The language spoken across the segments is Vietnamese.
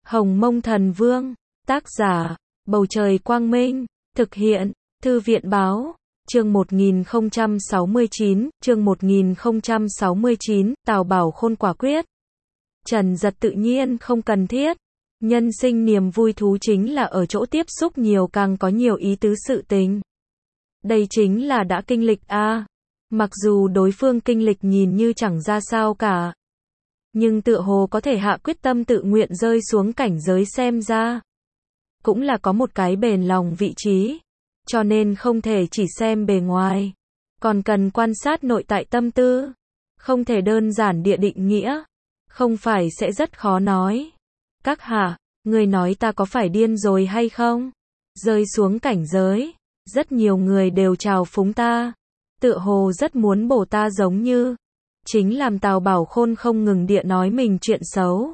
Hồng Mông Thần Vương, tác giả, Bầu Trời Quang Minh, thực hiện, Thư viện Báo, chương 1069, Tào Bảo Khôn quả quyết. Trần Dật tự nhiên không cần thiết. Nhân sinh niềm vui thú chính là ở chỗ tiếp xúc nhiều càng có nhiều ý tứ sự tình. Đây chính là đã kinh lịch a. Mặc dù đối phương kinh lịch nhìn như chẳng ra sao cả, nhưng tựa hồ có thể hạ quyết tâm tự nguyện rơi xuống cảnh giới xem ra. Cũng là có một cái bền lòng vị trí. Cho nên không thể chỉ xem bề ngoài. Còn cần quan sát nội tại tâm tư. Không thể đơn giản địa định nghĩa. Không phải sẽ rất khó nói. Các hạ, người nói ta có phải điên rồi hay không? Rơi xuống cảnh giới. Rất nhiều người đều chào phúng ta. Tựa hồ rất muốn bổ ta giống như. Chính làm Tào Bảo Khôn không ngừng địa nói mình chuyện xấu.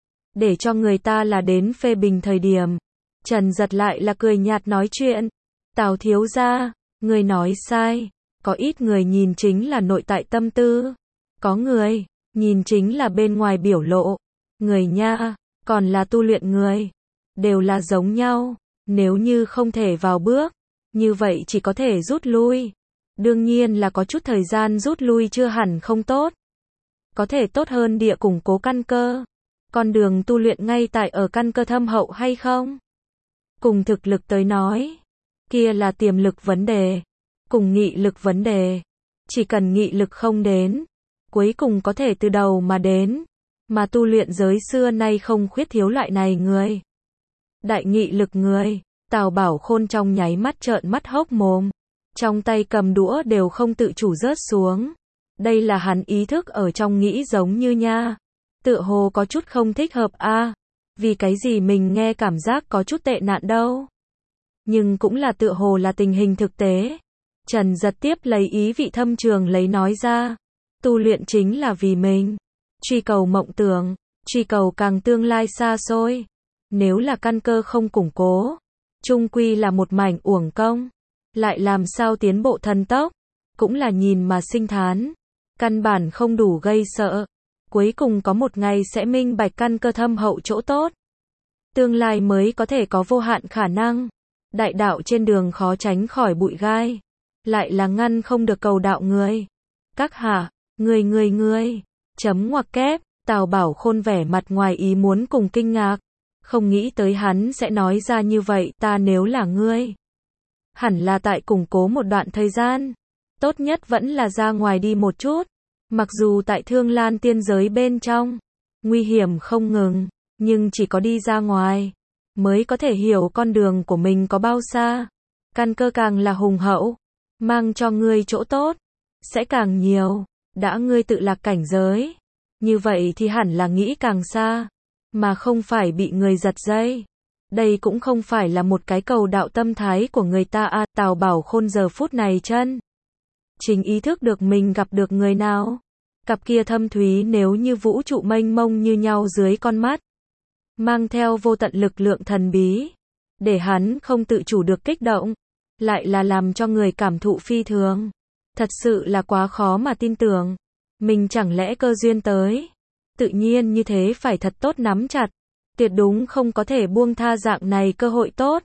Để cho người ta là đến phê bình thời điểm. Trần Dật lại là cười nhạt nói chuyện. Tào thiếu gia, người nói sai. Có ít người nhìn chính là nội tại tâm tư. Có người, nhìn chính là bên ngoài biểu lộ. Người nha, còn là tu luyện người. Đều là giống nhau. Nếu như không thể vào bước, như vậy chỉ có thể rút lui. Đương nhiên là có chút thời gian rút lui chưa hẳn không tốt. Có thể tốt hơn địa củng cố căn cơ. Con đường tu luyện ngay tại ở căn cơ thâm hậu hay không? Cùng thực lực tới nói, kia là tiềm lực vấn đề. Cùng nghị lực vấn đề. Chỉ cần nghị lực không đến, cuối cùng có thể từ đầu mà đến. Mà tu luyện giới xưa nay không khuyết thiếu loại này người. Đại nghị lực người. Tào Bảo Khôn trong nháy mắt trợn mắt hốc mồm. Trong tay cầm đũa đều không tự chủ rớt xuống. Đây là hắn ý thức ở trong nghĩ giống như nha. Tựa hồ có chút không thích hợp a. Vì cái gì mình nghe cảm giác có chút tệ nạn đâu. Nhưng cũng là tựa hồ là tình hình thực tế. Trần Dật tiếp lấy ý vị thâm trường lấy nói ra. Tu luyện chính là vì mình. Truy cầu mộng tưởng. Truy cầu càng tương lai xa xôi. Nếu là căn cơ không củng cố, chung quy là một mảnh uổng công. Lại làm sao tiến bộ thần tốc. Cũng là nhìn mà sinh thán. Căn bản không đủ gây sợ. Cuối cùng có một ngày sẽ minh bạch căn cơ thâm hậu chỗ tốt. Tương lai mới có thể có vô hạn khả năng. Đại đạo trên đường khó tránh khỏi bụi gai. Lại là ngăn không được cầu đạo người. Các hạ, người. Chấm ngoặc kép. Tào Bảo Khôn vẻ mặt ngoài ý muốn cùng kinh ngạc. Không nghĩ tới hắn sẽ nói ra như vậy. Ta nếu là ngươi, hẳn là tại củng cố một đoạn thời gian. Tốt nhất vẫn là ra ngoài đi một chút. Mặc dù tại Thương Lan tiên giới bên trong, nguy hiểm không ngừng, nhưng chỉ có đi ra ngoài, mới có thể hiểu con đường của mình có bao xa. Căn cơ càng là hùng hậu, mang cho ngươi chỗ tốt, sẽ càng nhiều. Đã ngươi tự lạc cảnh giới, như vậy thì hẳn là nghĩ càng xa, mà không phải bị người giật dây. Đây cũng không phải là một cái cầu đạo tâm thái của người ta a. Tào Bảo Khôn giờ phút này chân chính ý thức được mình gặp được người nào. Cặp kia thâm thúy nếu như vũ trụ mênh mông như nhau dưới con mắt, mang theo vô tận lực lượng thần bí, để hắn không tự chủ được kích động, lại là làm cho người cảm thụ phi thường. Thật sự là quá khó mà tin tưởng. Mình chẳng lẽ cơ duyên tới. Tự nhiên như thế phải thật tốt nắm chặt. Tuyệt đúng không có thể buông tha dạng này cơ hội tốt.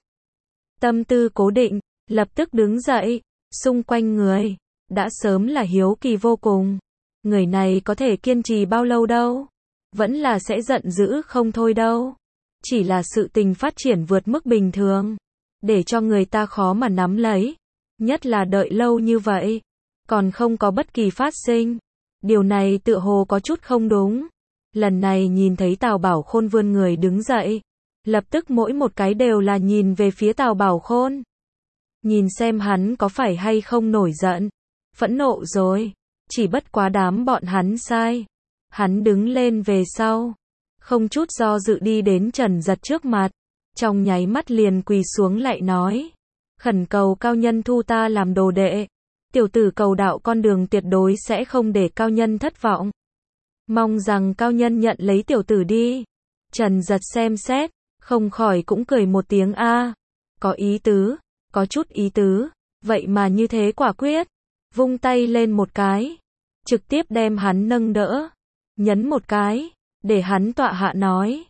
Tâm tư cố định, lập tức đứng dậy. Xung quanh người, đã sớm là hiếu kỳ vô cùng. Người này có thể kiên trì bao lâu đâu. Vẫn là sẽ giận dữ không thôi đâu. Chỉ là sự tình phát triển vượt mức bình thường. Để cho người ta khó mà nắm lấy. Nhất là đợi lâu như vậy. Còn không có bất kỳ phát sinh. Điều này tựa hồ có chút không đúng. Lần này nhìn thấy Tào Bảo Khôn vươn người đứng dậy. Lập tức mỗi một cái đều là nhìn về phía Tào Bảo Khôn. Nhìn xem hắn có phải hay không nổi giận. Phẫn nộ rồi. Chỉ bất quá đám bọn hắn sai. Hắn đứng lên về sau. Không chút do dự đi đến Trần Dật trước mặt. Trong nháy mắt liền quỳ xuống lại nói. Khẩn cầu cao nhân thu ta làm đồ đệ. Tiểu tử cầu đạo con đường tuyệt đối sẽ không để cao nhân thất vọng. Mong rằng cao nhân nhận lấy tiểu tử đi. Trần Dật xem xét, không khỏi cũng cười một tiếng a. Có ý tứ, có chút ý tứ. Vậy mà như thế quả quyết. Vung tay lên một cái. Trực tiếp đem hắn nâng đỡ. Nhấn một cái, để hắn tọa hạ nói.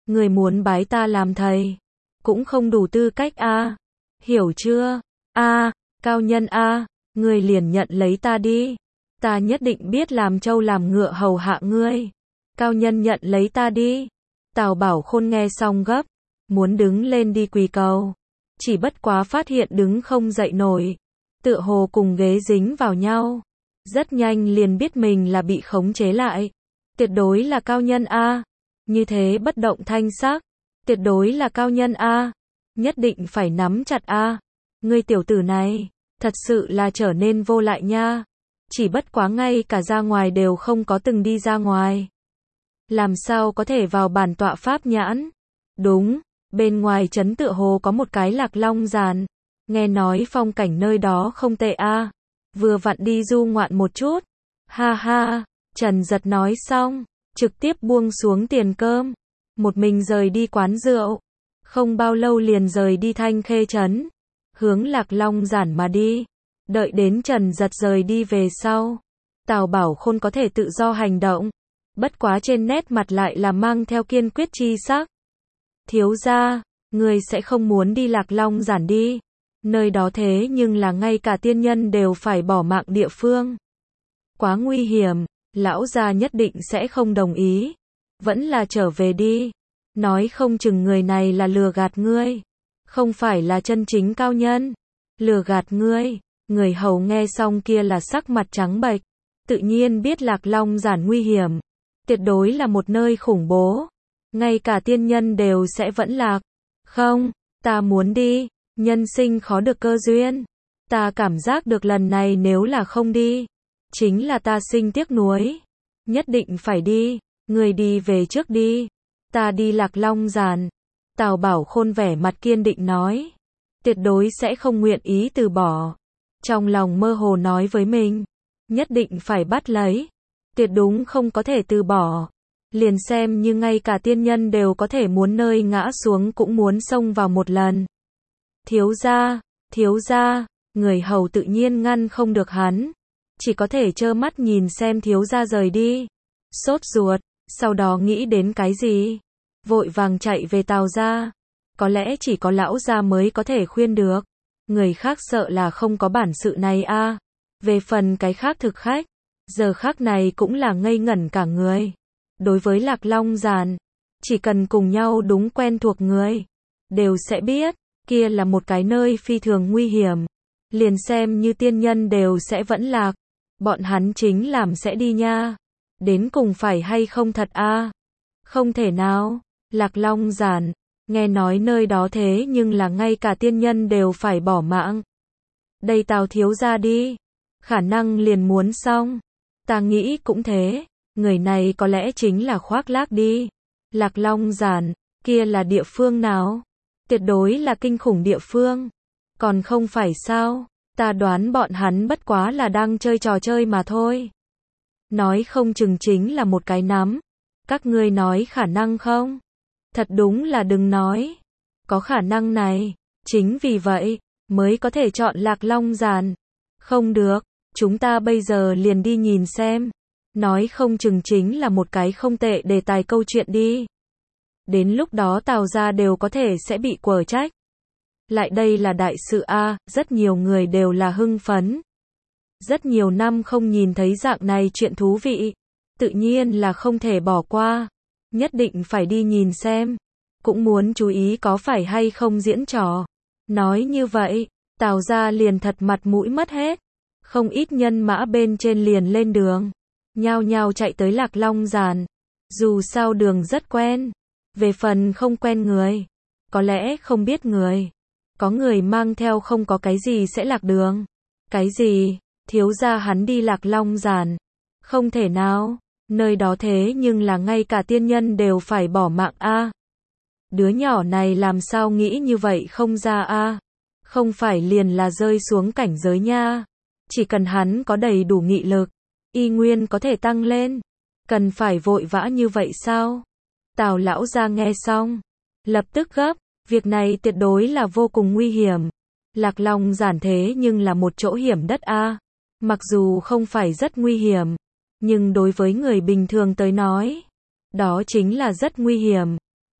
Người muốn bái ta làm thầy, cũng không đủ tư cách a. Hiểu chưa? A, cao nhân a, người liền nhận lấy ta đi. Ta nhất định biết làm trâu làm ngựa hầu hạ ngươi. Cao nhân nhận lấy ta đi. Tào Bảo Khôn nghe xong gấp, muốn đứng lên đi quỳ cầu. Chỉ bất quá phát hiện đứng không dậy nổi. Tựa hồ cùng ghế dính vào nhau. Rất nhanh liền biết mình là bị khống chế lại. Tuyệt đối là cao nhân a. Như thế bất động thanh sắc. Tuyệt đối là cao nhân a. Nhất định phải nắm chặt a. Ngươi tiểu tử này, thật sự là trở nên vô lại nha. Chỉ bất quá ngay cả ra ngoài đều không có từng đi ra ngoài. Làm sao có thể vào bản tọa pháp nhãn? Đúng, bên ngoài trấn tựa hồ có một cái Lạc Long giàn. Nghe nói phong cảnh nơi đó không tệ a. Vừa vặn đi du ngoạn một chút. Ha ha, Trần Giật nói xong, trực tiếp buông xuống tiền cơm. Một mình rời đi quán rượu. Không bao lâu liền rời đi Thanh Khê trấn. Hướng Lạc Long giản mà đi. Đợi đến Trần Giật rời đi về sau. Tào Bảo Khôn có thể tự do hành động. Bất quá trên nét mặt lại là mang theo kiên quyết chi sắc. Thiếu gia, người sẽ không muốn đi Lạc Long giản đi. Nơi đó thế nhưng là ngay cả tiên nhân đều phải bỏ mạng địa phương. Quá nguy hiểm, lão gia nhất định sẽ không đồng ý. Vẫn là trở về đi. Nói không chừng người này là lừa gạt ngươi. Không phải là chân chính cao nhân. Lừa gạt ngươi. Người hầu nghe xong kia là sắc mặt trắng bệch. Tự nhiên biết Lạc Long giản nguy hiểm. Tuyệt đối là một nơi khủng bố. Ngay cả tiên nhân đều sẽ vẫn lạc. Không, ta muốn đi. Nhân sinh khó được cơ duyên. Ta cảm giác được lần này nếu là không đi, chính là ta sinh tiếc nuối. Nhất định phải đi. Người đi về trước đi. Ta đi Lạc Long giản. Tào Bảo Khôn vẻ mặt kiên định nói. Tuyệt đối sẽ không nguyện ý từ bỏ. Trong lòng mơ hồ nói với mình. Nhất định phải bắt lấy. Tuyệt đúng không có thể từ bỏ. Liền xem như ngay cả tiên nhân đều có thể muốn nơi ngã xuống cũng muốn xông vào một lần. Thiếu gia, người hầu tự nhiên ngăn không được hắn. Chỉ có thể trơ mắt nhìn xem thiếu gia rời đi. Sốt ruột, sau đó nghĩ đến cái gì? Vội vàng chạy về Tào gia. Có lẽ chỉ có lão gia mới có thể khuyên được. Người khác sợ là không có bản sự này a. Về phần cái khác thực khách, giờ khác này cũng là ngây ngẩn cả người. Đối với Lạc Long giản, chỉ cần cùng nhau đúng quen thuộc người, đều sẽ biết, kia là một cái nơi phi thường nguy hiểm. Liền xem như tiên nhân đều sẽ vẫn lạc. Bọn hắn chính làm sẽ đi nha. Đến cùng phải hay không thật a? Không thể nào. Lạc Long giản, nghe nói nơi đó thế nhưng là ngay cả tiên nhân đều phải bỏ mạng. Đây Tào thiếu gia đi. Khả năng liền muốn xong. Ta nghĩ cũng thế. Người này có lẽ chính là khoác lác đi. Lạc Long giản, kia là địa phương nào? Tuyệt đối là kinh khủng địa phương. Còn không phải sao? Ta đoán bọn hắn bất quá là đang chơi trò chơi mà thôi. Nói không chừng chính là một cái nắm. Các ngươi nói khả năng không? Thật đúng là đừng nói. Có khả năng này. Chính vì vậy, mới có thể chọn Lạc Long giản. Không được, chúng ta bây giờ liền đi nhìn xem. Nói không chừng chính là một cái không tệ đề tài câu chuyện đi. Đến lúc đó Tào gia đều có thể sẽ bị quở trách. Lại đây là đại sự a, rất nhiều người đều là hưng phấn. Rất nhiều năm không nhìn thấy dạng này chuyện thú vị. Tự nhiên là không thể bỏ qua. Nhất định phải đi nhìn xem. Cũng muốn chú ý có phải hay không diễn trò. Nói như vậy, Tào gia liền thật mặt mũi mất hết. Không ít nhân mã bên trên liền lên đường. Nhao nhao chạy tới Lạc Long giản. Dù sao đường rất quen. Về phần không quen người, có lẽ không biết người. Có người mang theo không có cái gì sẽ lạc đường. Cái gì? Thiếu gia hắn đi Lạc Long giản. Không thể nào. Nơi đó thế nhưng là ngay cả tiên nhân đều phải bỏ mạng a. Đứa nhỏ này làm sao nghĩ như vậy không ra a? Không phải liền là rơi xuống cảnh giới nha. Chỉ cần hắn có đầy đủ nghị lực, y nguyên có thể tăng lên. Cần phải vội vã như vậy sao? Tào lão gia nghe xong, lập tức gấp, việc này tuyệt đối là vô cùng nguy hiểm. Lạc Long giản thế nhưng là một chỗ hiểm đất a. Mặc dù không phải rất nguy hiểm, nhưng đối với người bình thường tới nói, đó chính là rất nguy hiểm.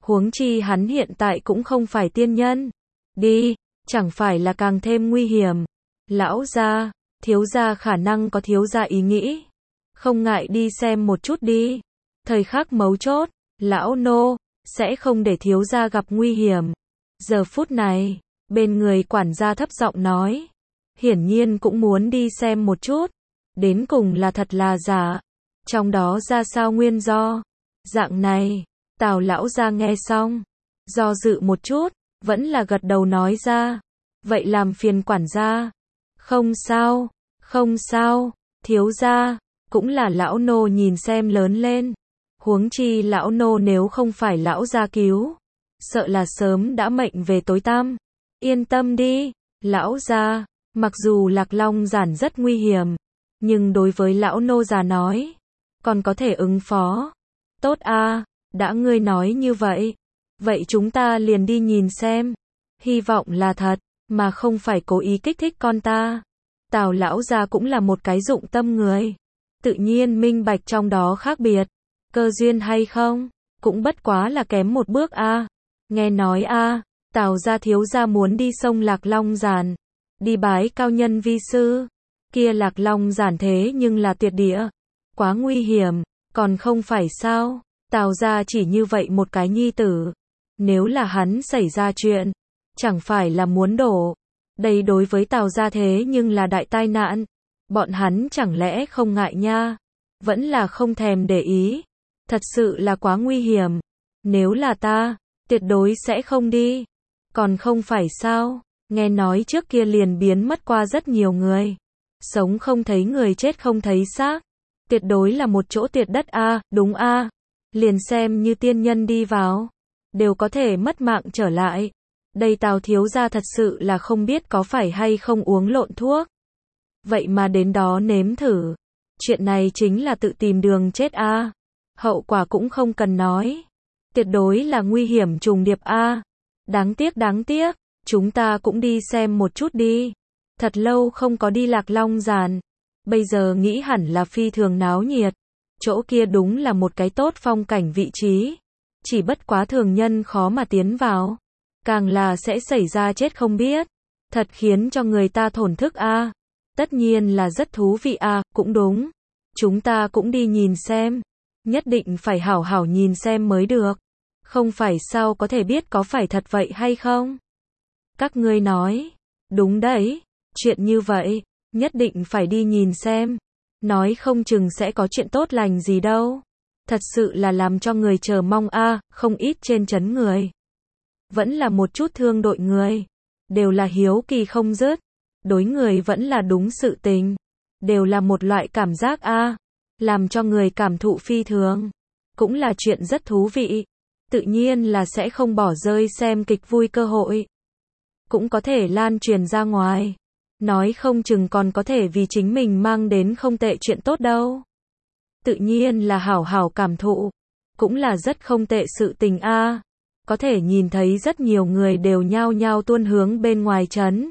Huống chi hắn hiện tại cũng không phải tiên nhân. Đi, chẳng phải là càng thêm nguy hiểm. Lão gia, thiếu gia khả năng có thiếu gia ý nghĩ. Không ngại đi xem một chút đi. Thời khắc mấu chốt, lão nô sẽ không để thiếu gia gặp nguy hiểm. Giờ phút này, bên người quản gia thấp giọng nói, hiển nhiên cũng muốn đi xem một chút, đến cùng là thật là giả, trong đó ra sao nguyên do. Dạng này, Tào lão gia nghe xong, do dự một chút, vẫn là gật đầu nói ra, vậy làm phiền quản gia. Không sao, không sao, thiếu gia, cũng là lão nô nhìn xem lớn lên. Huống chi lão nô nếu không phải lão gia cứu, sợ là sớm đã mệnh về tối tăm. Yên tâm đi, lão gia, mặc dù Lạc Long giản rất nguy hiểm, nhưng đối với lão nô già nói, còn có thể ứng phó. Tốt a, đã ngươi nói như vậy, vậy chúng ta liền đi nhìn xem. Hy vọng là thật, mà không phải cố ý kích thích con ta. Tào lão gia cũng là một cái dụng tâm người, tự nhiên minh bạch trong đó khác biệt. Cơ duyên hay không, cũng bất quá là kém một bước a. Nghe nói a, Tào gia thiếu gia muốn đi sông Lạc Long giản, đi bái cao nhân vi sư. Kia Lạc Long giản thế nhưng là tuyệt địa, quá nguy hiểm, còn không phải sao? Tào gia chỉ như vậy một cái nhi tử, nếu là hắn xảy ra chuyện, chẳng phải là muốn đổ. Đây đối với Tào gia thế nhưng là đại tai nạn. Bọn hắn chẳng lẽ không ngại nha? Vẫn là không thèm để ý. Thật sự là quá nguy hiểm. Nếu là ta, tuyệt đối sẽ không đi. Còn không phải sao? Nghe nói trước kia liền biến mất qua rất nhiều người. Sống không thấy người, chết không thấy xác. Tuyệt đối là một chỗ tuyệt đất a, đúng a. Liền xem như tiên nhân đi vào, đều có thể mất mạng trở lại. Đây Tào thiếu gia thật sự là không biết có phải hay không uống lộn thuốc. Vậy mà đến đó nếm thử. Chuyện này chính là tự tìm đường chết a. Hậu quả cũng không cần nói. Tuyệt đối là nguy hiểm trùng điệp a. Đáng tiếc, chúng ta cũng đi xem một chút đi. Thật lâu không có đi Lạc Long giản. Bây giờ nghĩ hẳn là phi thường náo nhiệt. Chỗ kia đúng là một cái tốt phong cảnh vị trí. Chỉ bất quá thường nhân khó mà tiến vào. Càng là sẽ xảy ra chết không biết. Thật khiến cho người ta thổn thức a. Tất nhiên là rất thú vị a, cũng đúng. Chúng ta cũng đi nhìn xem. Nhất định phải hảo hảo nhìn xem mới được. Không phải sao có thể biết có phải thật vậy hay không? Các ngươi nói. Đúng đấy. Chuyện như vậy, nhất định phải đi nhìn xem. Nói không chừng sẽ có chuyện tốt lành gì đâu. Thật sự là làm cho người chờ mong a, không ít trên trấn người. Vẫn là một chút thương đội người. Đều là hiếu kỳ không dứt. Đối người vẫn là đúng sự tình. Đều là một loại cảm giác a, làm cho người cảm thụ phi thường. Cũng là chuyện rất thú vị. Tự nhiên là sẽ không bỏ rơi xem kịch vui cơ hội. Cũng có thể lan truyền ra ngoài. Nói không chừng còn có thể vì chính mình mang đến không tệ chuyện tốt đâu. Tự nhiên là hảo hảo cảm thụ. Cũng là rất không tệ sự tình a. Có thể nhìn thấy rất nhiều người đều nhao nhao tuôn hướng bên ngoài trấn.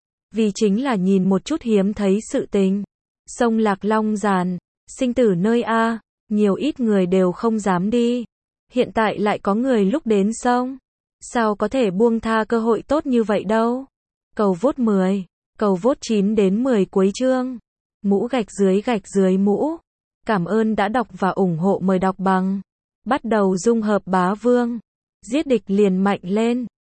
Vì chính là nhìn một chút hiếm thấy sự tình. Sông Lạc Long giản, sinh tử nơi a, nhiều ít người đều không dám đi. Hiện tại lại có người lúc đến sông. Sao có thể buông tha cơ hội tốt như vậy đâu. Cầu vote 10, cầu vote 9 đến 10 cuối chương. Mũ gạch dưới mũ. Cảm ơn đã đọc và ủng hộ, mời đọc bằng. Bắt đầu dung hợp bá vương. Giết địch liền mạnh lên.